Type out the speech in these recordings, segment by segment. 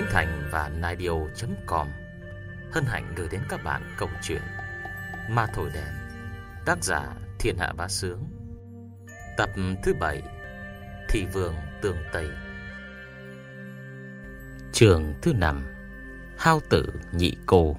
Thành và Naidio.com hân hạnh gửi đến các bạn câu chuyện Ma Thổi Đèn, tác giả Thiên Hạ Bá Sướng, tập thứ 7, Thị Vương Tường Tây, chương thứ 5, Hao Tử Nhị Cô.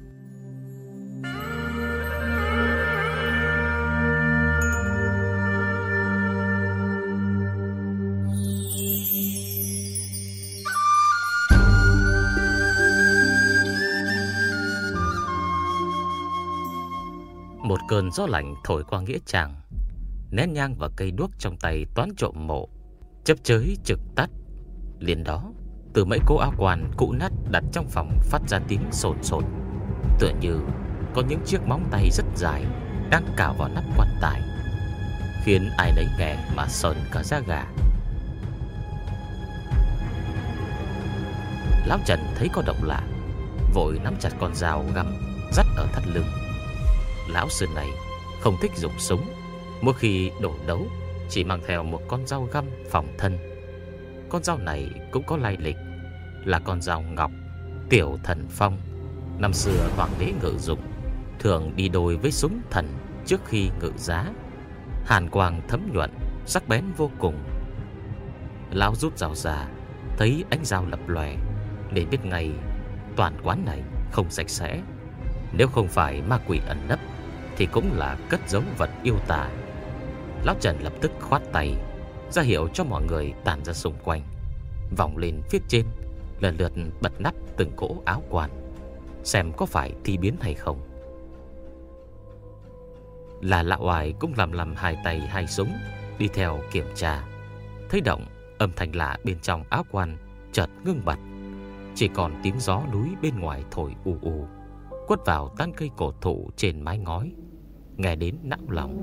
Một cơn gió lạnh thổi qua nghĩa trang, nén nhang và cây đuốc trong tay toán trộm mộ chớp chới trực tắt. Liền đó, từ mấy cố áo quan cũ nát đặt trong phòng phát ra tiếng sồn sồn, tựa như có những chiếc móng tay rất dài đang cào vào nắp quan tài, khiến ai nấy nghe mà sờn cả da gà. Lão Trần thấy có động lạ, vội nắm chặt con dao găm dắt ở thắt lưng. Lão sư này không thích dùng súng, mỗi khi đổ đấu chỉ mang theo một con dao găm phòng thân. Con dao này cũng có lai lịch, là con dao ngọc Tiểu Thần Phong, năm xưa hoàng đế ngự dụng, thường đi đôi với súng thần trước khi ngự giá. Hàn quang thấm nhuận, sắc bén vô cùng. Lão rút dao ra, thấy ánh dao lập lòe, để biết ngay toàn quán này không sạch sẽ. Nếu không phải ma quỷ ẩn nấp thì cũng là cất giấu vật yêu tà. Lão Trần lập tức khoát tay ra hiệu cho mọi người tản ra xung quanh, vòng lên phía trên, lần lượt bật nắp từng cỗ áo quan, xem có phải thi biến hay không. Là Lão Oai cũng làm hai tay hai súng đi theo kiểm tra. Thấy động, âm thanh lạ bên trong áo quan chợt ngưng bặt, chỉ còn tiếng gió núi bên ngoài thổi u u, quất vào tán cây cổ thụ trên mái ngói, nghe đến não lòng.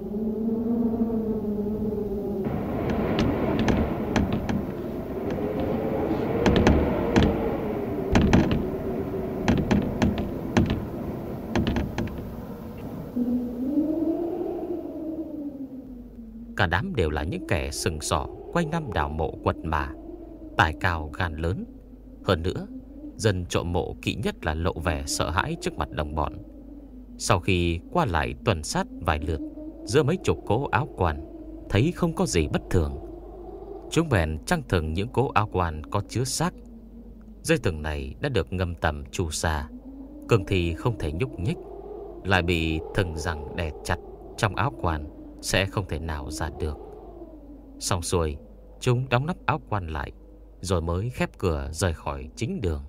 Cả đám đều là những kẻ sừng sỏ quanh năm đào mộ quật mả, tài cao gan lớn. Hơn nữa, dân trộm mộ kỵ nhất là lộ vẻ sợ hãi trước mặt đồng bọn. Sau khi qua lại tuần sát vài lượt giữa mấy chục cố áo quan, thấy không có gì bất thường, chúng bèn trăng thừng những cố áo quan có chứa xác. Dây thừng này đã được ngâm tầm chu sa, cường thì không thể nhúc nhích, lại bị thừng rằng đè chặt trong áo quan, sẽ không thể nào ra được. Xong xuôi, chúng đóng nắp áo quan lại, rồi mới khép cửa rời khỏi chính đường.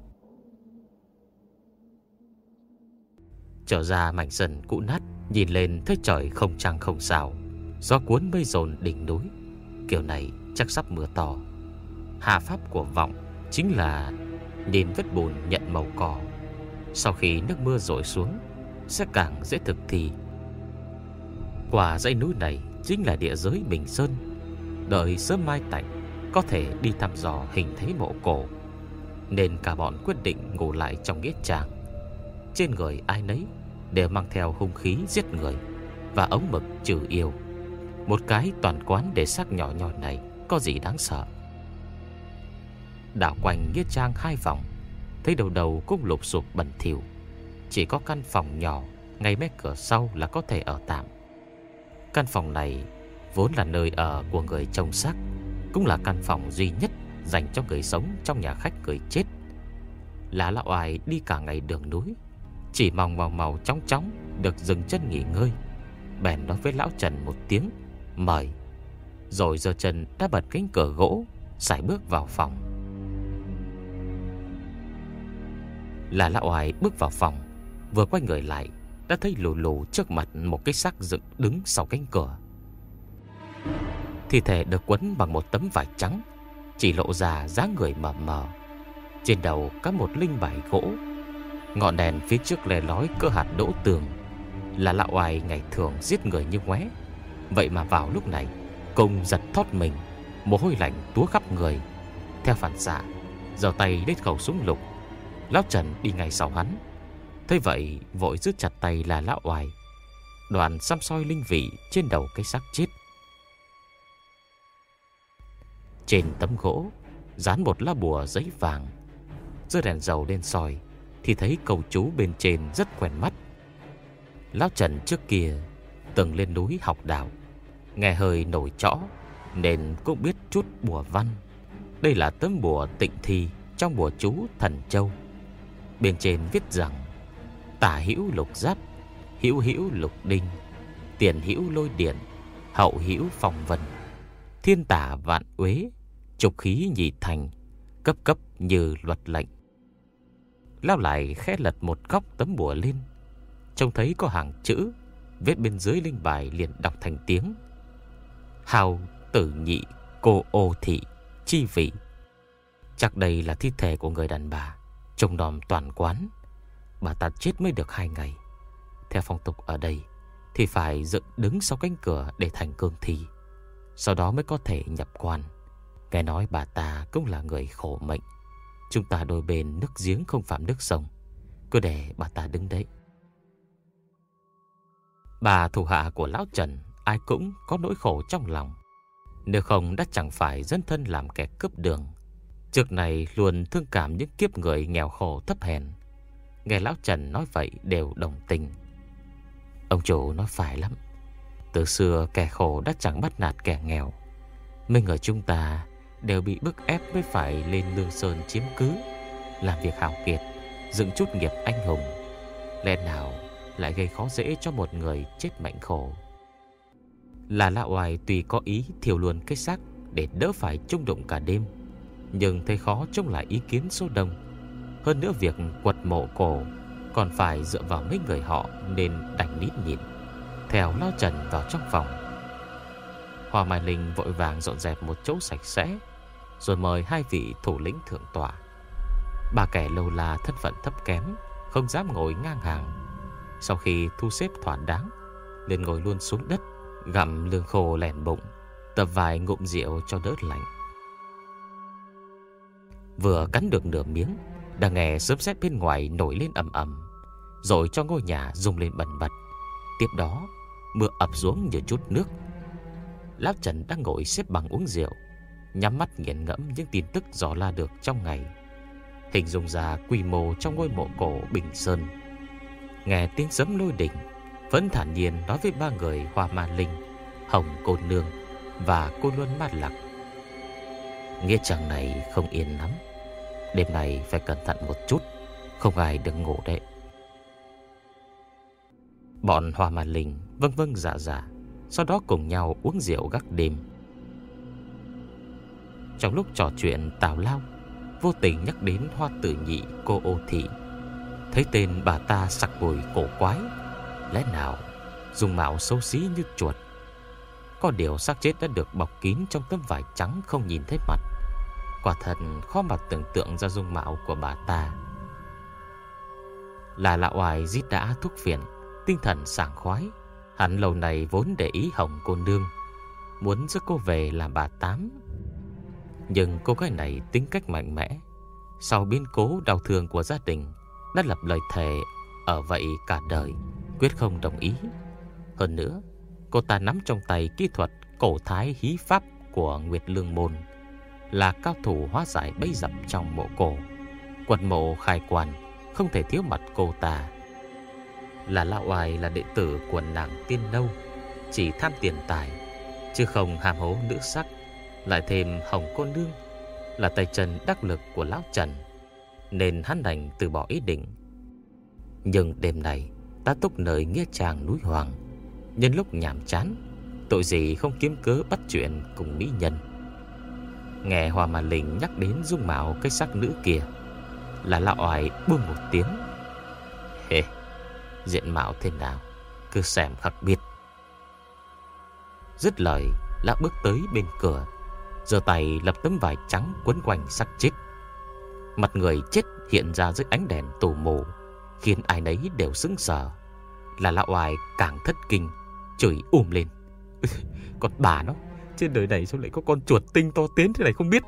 Trở ra mảnh sân cũ nát, nhìn lên thấy trời không trăng không sao, gió cuốn mây dồn đỉnh núi. Kiểu này chắc sắp mưa to. Hạ pháp của vọng chính là nhìn vết bùn nhận màu cỏ, sau khi nước mưa rội xuống sẽ càng dễ thực thi. Quả dãy núi này chính là địa giới Bình Sơn. Đợi sớm mai tạnh có thể đi thăm dò hình thế mộ cổ, nên cả bọn quyết định ngủ lại trong nghĩa trang. Trên người ai nấy đều mang theo hung khí giết người và ống mực trừ yêu. Một cái toàn quán để xác nhỏ nhoi này có gì đáng sợ. Đảo quanh nghĩa trang hai vòng, thấy đầu đầu cũng lụp sụp bẩn thỉu, chỉ có căn phòng nhỏ ngay mé cửa sau là có thể ở tạm. Căn phòng này vốn là nơi ở của người trông xác, cũng là căn phòng duy nhất dành cho người sống trong nhà khách người chết. Là Lão Oai đi cả ngày đường núi, chỉ mong màu chóng chóng được dừng chân nghỉ ngơi, bèn nói với Lão Trần một tiếng mời, rồi giơ chân đã bật cánh cửa gỗ, sải bước vào phòng. Là Lão Oai bước vào phòng, vừa quay người lại đã thấy lù lù trước mặt một cái xác dựng đứng sau cánh cửa. Thi thể được quấn bằng một tấm vải trắng, chỉ lộ ra dáng người mờ mờ. Trên đầu có một linh bài gỗ, ngọn đèn phía trước le lói cỡ hạt đỗ tường. Là Lão Oai ngày thường giết người như ngoé, vậy mà vào lúc này cùng giật thót mình, mồ hôi lạnh túa khắp người. Theo phản xạ, giơ tay lấy khẩu súng lục. Lão Trần đi ngay sau hắn, thấy vậy vội giữ chặt tay là Lão Oai, đoạn xăm soi linh vị trên đầu cái xác chết. Trên tấm gỗ dán một lá bùa giấy vàng, giơ đèn dầu lên soi thì thấy câu chú bên trên rất quen mắt. Lão Trần trước kia từng lên núi học đạo, nghe hơi nổi trõ nên cũng biết chút bùa văn. Đây là tấm bùa tịnh thi trong bùa chú Thần Châu. Bên trên viết rằng: tả hữu lục giáp, hữu hữu lục đinh, tiền hữu lôi điện, hậu hữu phong vân, thiên tả vạn uế, trục khí nhị thành, cấp cấp như luật lệnh. Lão lại khẽ lật một góc tấm bùa lên, trông thấy có hàng chữ viết bên dưới linh bài, liền đọc thành tiếng: hào tử nhị cô ô thị chi vị. Chắc đây là thi thể của người đàn bà trông nom toàn quán. Bà ta chết mới được 2 ngày. Theo phong tục ở đây thì phải dựng đứng sau cánh cửa để thành cương thi, sau đó mới có thể nhập quan. Nghe nói bà ta cũng là người khổ mệnh. Chúng ta đôi bên nước giếng không phạm nước sông, cứ để bà ta đứng đấy. Bà thủ hạ của lão Trần ai cũng có nỗi khổ trong lòng, nếu không đã chẳng phải dấn thân làm kẻ cướp đường. Trước này luôn thương cảm những kiếp người nghèo khổ thấp hèn. Nghe lão Trần nói vậy đều đồng tình. Ông chủ nói phải lắm. Từ xưa kẻ khổ đã chẳng bắt nạt kẻ nghèo. Mấy người chúng ta đều bị bức ép mới phải lên Lương Sơn chiếm cứ, làm việc hào kiệt, dựng chút nghiệp anh hùng. Lẽ nào lại gây khó dễ cho một người chết mệnh khổ? Là Lão Oai tuy có ý thiêu luôn cái xác để đỡ phải chung đụng cả đêm, nhưng thấy khó chống lại ý kiến số đông. Hơn nữa việc quật mộ cổ còn phải dựa vào mấy người họ, nên đành nít nhịn theo Lão Trần vào trong phòng. Hoa Mai Linh vội vàng dọn dẹp một chỗ sạch sẽ, rồi mời 2 vị thủ lĩnh thượng tọa. 3 kẻ lâu la thân phận thấp kém không dám ngồi ngang hàng. Sau khi thu xếp thỏa đáng, liền ngồi luôn xuống đất, gặm lương khô lẻn bụng, tập vài ngụm rượu cho đỡ lạnh. Vừa cắn được nửa miếng, đã nghe sấm sét bên ngoài nổi lên ầm ầm, rồi cho ngôi nhà rung lên bần bật. Tiếp đó mưa ập xuống như chút nước. Lão Trần đang ngồi xếp bằng uống rượu, nhắm mắt nghiền ngẫm những tin tức dò la được trong ngày, hình dung ra quy mô trong ngôi mộ cổ Bình Sơn. Nghe tiếng sấm lôi đình, vẫn thản nhiên nói với 3 người Hoa Ma Linh, Hồng Cô Nương và Cô Luân Ma Lạc: nghĩa trang này không yên lắm, đêm này phải cẩn thận một chút, không ai được ngủ đấy. Bọn Hoa Ma Linh vâng vâng dạ dạ, sau đó cùng nhau uống rượu gác đêm. Trong lúc trò chuyện, Tào Lao vô tình nhắc đến Hoa Tử Nhị cô ô thị. Thấy tên bà ta sặc mùi cổ quái, lẽ nào dung mạo xấu xí như chuột. Có điều xác chết đã được bọc kín trong tấm vải trắng, không nhìn thấy mặt. Quả thật khó mà tưởng tượng ra dung mạo của bà ta. Là Lão Oai rít đã thuốc phiện, tinh thần sảng khoái. Hắn lâu này vốn để ý Hồng Cô Nương, muốn dẫn cô về làm bà Tám. Nhưng cô gái này tính cách mạnh mẽ, sau biến cố đau thương của gia đình đã lập lời thề ở vậy cả đời, quyết không đồng ý. Hơn nữa, cô ta nắm trong tay kỹ thuật cổ thái hí pháp của Nguyệt Lương Môn, là cao thủ hóa giải bẫy dập trong mộ cổ. Quật mộ khai quan không thể thiếu mặt cô ta. Là Lão Oai là đệ tử của nàng Tiên Nâu, chỉ tham tiền tài chứ không ham hố nữ sắc. Lại thêm Hồng Cô Nương là tay chân đắc lực của Lão Trần, nên hắn đành từ bỏ ý định. Nhưng đêm này ta túc nơi nghĩa trang núi Hoàng, nhân lúc nhàm chán, tội gì không kiếm cớ bắt chuyện cùng mỹ nhân. Nghe Hoa Ma Linh nhắc đến dung mạo cái xác nữ kia, là Lão Oai buông một tiếng: hề, diện mạo thế nào cứ xem khắc biết. Dứt lời, Lão bước tới bên cửa, giơ tay lập tấm vải trắng quấn quanh xác chết. Mặt người chết hiện ra dưới ánh đèn tù mù, khiến ai nấy đều sững sờ. Là Lão Oai càng thất kinh, chửi lên: con bà nó, trên đời này sao lại có con chuột tinh to tiến thế này không biết.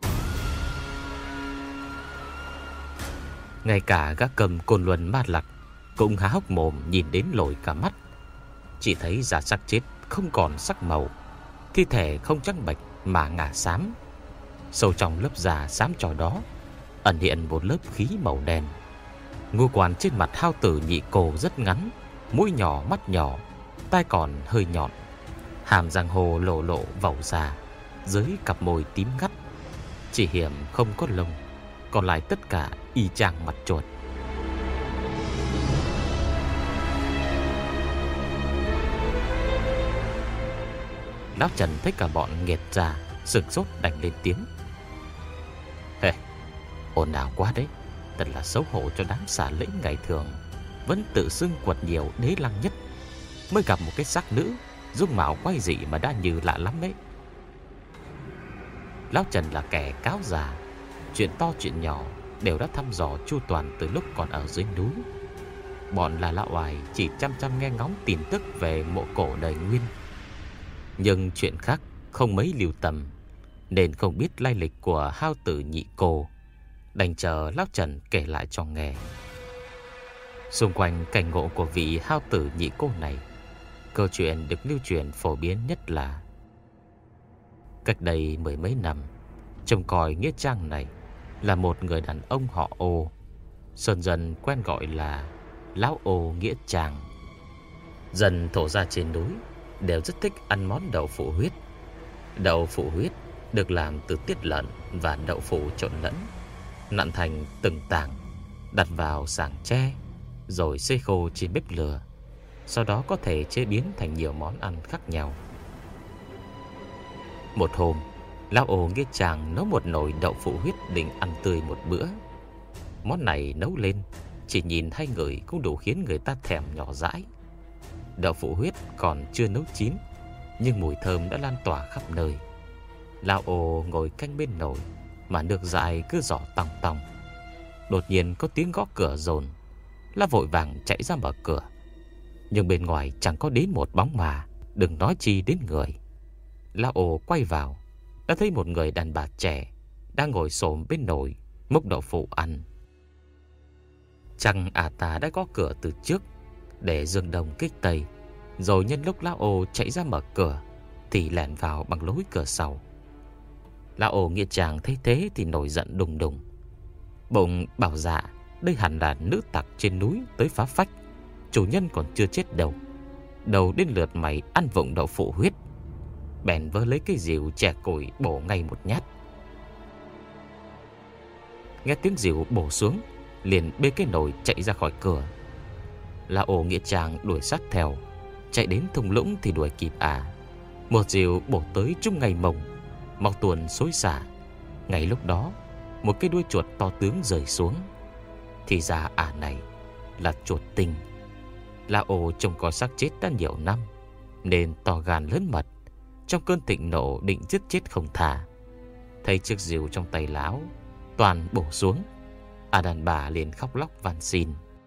Ngay cả gã cầm Côn Luân Ma Lạc cũng há hốc mồm nhìn đến lồi cả mắt. Chỉ thấy da xác chết không còn sắc màu, thi thể không trắng bệch mà ngả xám. Sâu trong lớp da xám trò đó ẩn hiện một lớp khí màu đen. Ngũ quan trên mặt hao tử nhị cô rất ngắn, mũi nhỏ, mắt nhỏ, tai còn hơi nhọn, hàm răng hồ lộ lộ vẩu ra, dưới cặp môi tím ngắt. Chỉ hiểm không có lông, còn lại tất cả y chang mặt chuột. Lão Trần thấy cả bọn nghiệt ra, sửng sốt đành lên tiếng. Hề, ồn ào quá đấy. Thật là xấu hổ cho đám xả lĩnh ngày thường vẫn tự xưng quật nhiều đế lăng nhất, mới gặp một cái xác nữ dung mạo quái dị mà đã như lạ lắm đấy. Lão Trần là kẻ cáo già, chuyện to chuyện nhỏ đều đã thăm dò chu toàn từ lúc còn ở dưới núi. Bọn là lão oải chỉ chăm chăm nghe ngóng tin tức về mộ cổ đời Nguyên, nhưng chuyện khác không mấy lưu tâm, nên không biết lai lịch của hao tử nhị cô. Đành chờ lão Trần kể lại cho nghe. Xung quanh cảnh ngộ của vị hao tử nhị cô này, câu chuyện được lưu truyền phổ biến nhất là cách đây mười mấy năm, trông coi nghĩa trang này là một người đàn ông họ Ô, sơn dân quen gọi là Lão Ô Nghĩa Trang. Dân thổ gia trên núi đều rất thích ăn món đậu phụ huyết. Đậu phụ huyết được làm từ tiết lợn và đậu phụ trộn lẫn, nặn thành từng tảng, đặt vào sàng tre, rồi xay khô trên bếp lửa. Sau đó có thể chế biến thành nhiều món ăn khác nhau. Một hôm, Lão Ô Nghĩa Trang nấu một nồi đậu phụ huyết định ăn tươi một bữa. Món này nấu lên, chỉ nhìn hay ngửi cũng đủ khiến người ta thèm nhỏ dãi. Đậu phụ huyết còn chưa nấu chín, nhưng mùi thơm đã lan tỏa khắp nơi. Lão Ô ngồi canh bên nồi mà nước dại cứ giỏ tòng tòng. Đột nhiên có tiếng gõ cửa dồn. Lão vội vàng chạy ra mở cửa, nhưng bên ngoài chẳng có đến một bóng mà, đừng nói chi đến người. Lão Ô quay vào, đã thấy một người đàn bà trẻ đang ngồi xổm bên nồi múc đậu phụ ăn. Chăng ta đã có cửa từ trước để dương đông kích tây, rồi nhân lúc Lão Ô chạy ra mở cửa thì lẻn vào bằng lối cửa sau. Lão Ô Nghĩa Trang thấy thế thì nổi giận đùng đùng, bụng bảo dạ đây hẳn là nữ tặc trên núi tới phá phách, chủ nhân còn chưa chết đâu, đầu đến lượt mày ăn vụng đậu phụ huyết. Bèn vơ lấy cái rìu chẻ củi bổ ngay một nhát. Nghe tiếng rìu bổ xuống, liền bê cái nồi chạy ra khỏi cửa. Lão Ô Nghĩa Trang đuổi sát theo, chạy đến thung lũng thì đuổi kịp một rìu bổ tới trúng ngay mông, mọc tuồn xối xả. Ngay lúc đó, một cái đuôi chuột to tướng rơi xuống. Thì ra này là chuột tinh. Lão Ô trông coi xác chết đã nhiều năm, nên to gan lớn mật, trong cơn thịnh nộ định giết chết không tha. Thấy chiếc rìu trong tay lão toàn bổ xuống, đàn bà liền khóc lóc van xin.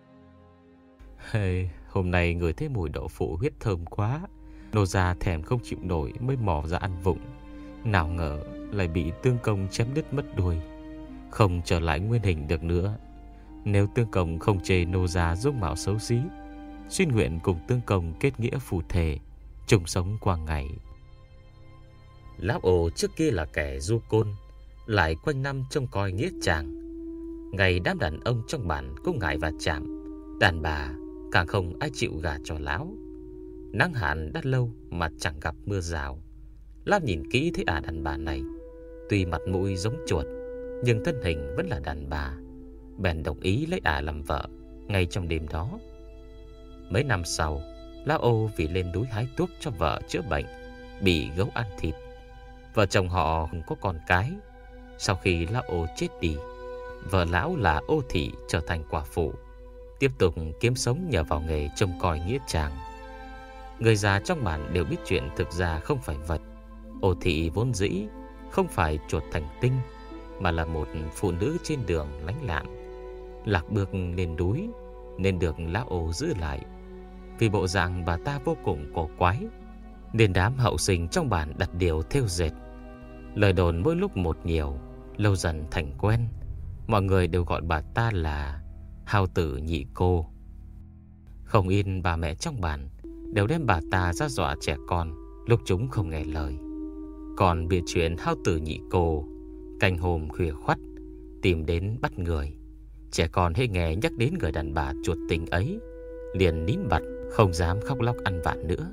Hey, hôm nay người thấy mùi đậu phụ huyết thơm quá, nô gia thèm không chịu nổi mới mò ra ăn vụng. Nào ngờ lại bị tương công chém đứt mất đuôi, không trở lại nguyên hình được nữa. Nếu tương công không chê nô gia dung mạo xấu xí, xin nguyện cùng tương công kết nghĩa phù thề, chung sống qua ngày. Lão Ô trước kia là kẻ du côn, lại quanh năm trông coi nghĩa trang. Ngày đám đàn ông trong bản cũng ngại va chạm, đàn bà càng không ai chịu gả cho lão. Nắng hạn đã lâu mà chẳng gặp mưa rào. Lão nhìn kỹ thấy đàn bà này, tuy mặt mũi giống chuột, nhưng thân hình vẫn là đàn bà. Bèn đồng ý lấy làm vợ ngay trong đêm đó. Mấy năm sau, Lão Ô vì lên núi hái thuốc cho vợ chữa bệnh, bị gấu ăn thịt. Vợ chồng họ không có con cái. Sau khi Lão Ô chết đi, vợ lão là Ô Thị trở thành quả phụ, tiếp tục kiếm sống nhờ vào nghề trông coi nghĩa trang. Người già trong bản đều biết chuyện thực ra không phải vật. Ô Thị vốn dĩ không phải chuột thành tinh, mà là một phụ nữ trên đường lánh lạn, lạc bước lên núi, nên được Lão Ô giữ lại. Vì bộ dạng bà ta vô cùng cổ quái, nên đám hậu sinh trong bản đặt điều thêu dệt. Lời đồn mỗi lúc một nhiều, lâu dần thành quen. Mọi người đều gọi bà ta là hao tử nhị cô. Không yên bà mẹ trong bản đều đem bà ta ra dọa trẻ con lúc chúng không nghe lời. Còn bịa chuyện hao tử nhị cô, canh hôm khuya khoắt tìm đến bắt người. Trẻ con hễ nghe nhắc đến người đàn bà chuột tình ấy liền nín bặt, không dám khóc lóc ăn vạ nữa.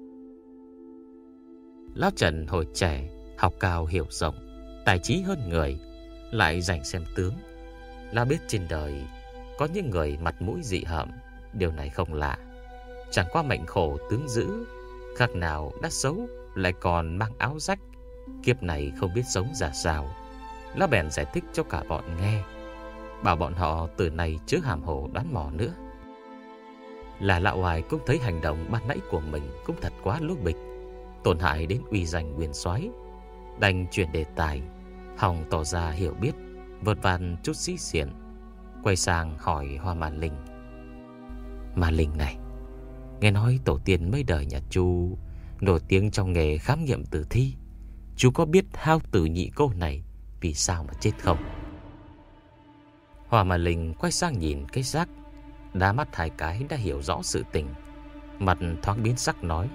Lão Trần hồi trẻ học cao hiểu rộng, tài trí hơn người, lại rảnh xem tướng. Lão biết trên đời có những người mặt mũi dị hợm, điều này không lạ. Chẳng qua mệnh khổ tướng dữ, khác nào đã xấu lại còn mang áo rách, kiếp này không biết sống ra sao. Lão bèn giải thích cho cả bọn nghe, bảo bọn họ từ nay chớ hàm hồ đoán mò nữa. Là Lão Hoài cũng thấy hành động ban nãy của mình cũng thật quá lố bịch, tổn hại đến uy danh nguyên soái, đành chuyển đề tài, hòng tỏ ra hiểu biết, vợt vàn chút sĩ diện. Quay sang hỏi Hoa Ma Linh: Ma Linh này, nghe nói tổ tiên mấy đời nhà chú nổi tiếng trong nghề khám nghiệm tử thi, chú có biết Hao Tử nhị cô này vì sao mà chết không? Hoa Ma Linh quay sang nhìn cái xác, đá mắt hai cái đã hiểu rõ sự tình, mặt thoáng biến sắc nói: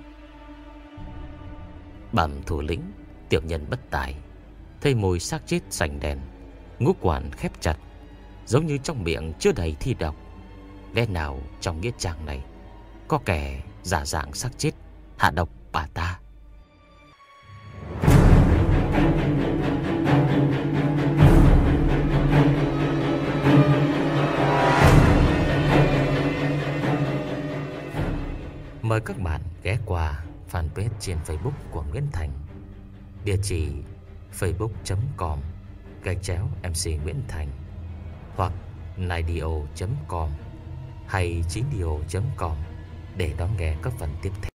Bẩm thủ lĩnh, tiểu nhân bất tài, thấy mùi xác chết sành đèn, ngũ quản khép chặt, giống như trong miệng chứa đầy thi độc. Lẽ nào trong nghĩa trang này có kẻ giả dạng xác chết hạ độc bà ta? Mời các bạn ghé qua fanpage trên Facebook của Nguyễn Thành, địa chỉ facebook.com/MC Nguyễn Thành, hoặc naidio.com hay 9dio.com để đón nghe các phần tiếp theo.